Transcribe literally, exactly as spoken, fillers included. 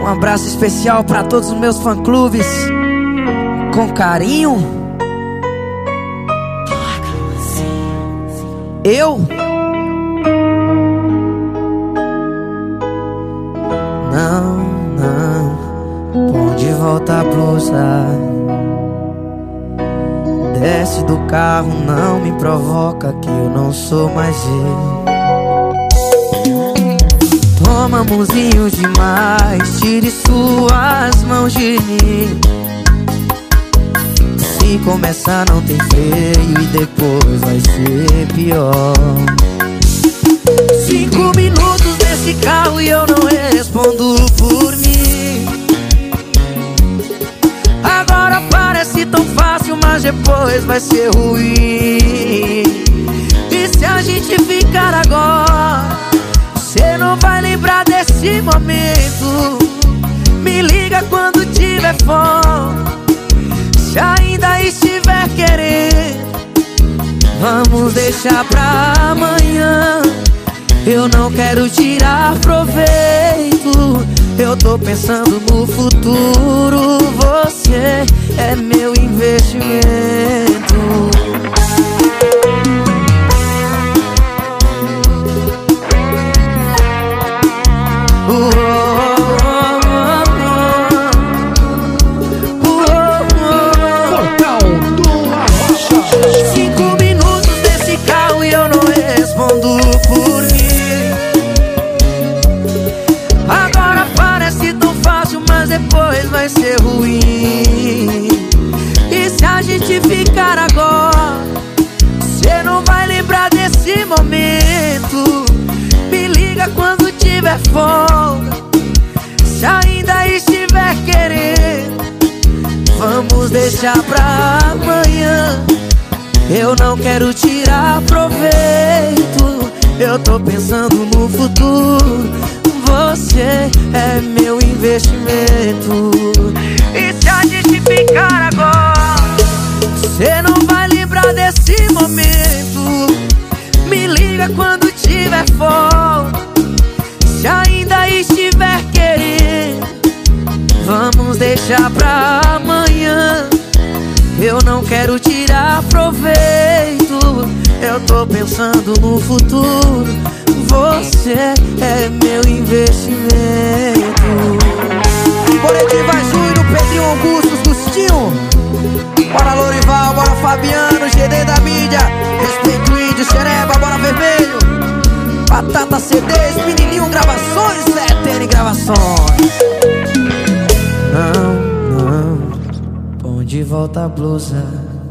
Um abraço especial pra todos os meus fã-clubes. Com carinho. Eu Não, não, põe de volta a blusa. Desce do carro, não me provoca que eu não sou mais eu. Tomamos-inho demais, tire suas mãos de mim. Se começar não tem freio e depois vai ser pior. Cinco minutos nesse carro e eu não respondo por mim. Agora parece tão fácil, mas depois vai ser ruim. E se a gente ficar agora, você não vai lembrar desse momento. Me liga quando tiver fome, se ainda estiver querendo. Vamos deixar pra amanhã. Eu não quero tirar proveito, eu tô pensando no futuro. Você é meu investimento. Depois vai ser ruim. E se a gente ficar agora, você não vai lembrar desse momento. Me liga quando tiver folga, se ainda estiver querendo. Vamos deixar pra amanhã. Eu não quero tirar proveito, eu tô pensando no futuro. Você é meu investimento. E se a gente ficar agora, você não vai lembrar desse momento. Me liga quando tiver folga, se ainda estiver querendo. Vamos deixar pra amanhã. Eu não quero tirar proveito, eu tô pensando no futuro. Você é meu investimento. Boletim vai Júnior, no Pedrinho Augusto, Gustinho. Bora Lorival, bora Fabiano, G D da mídia. Respeito Índio, Xereba, bora Vermelho. Batata C Ds, Menininho Gravações, C T N Gravações. Não, não, põe de volta a blusa.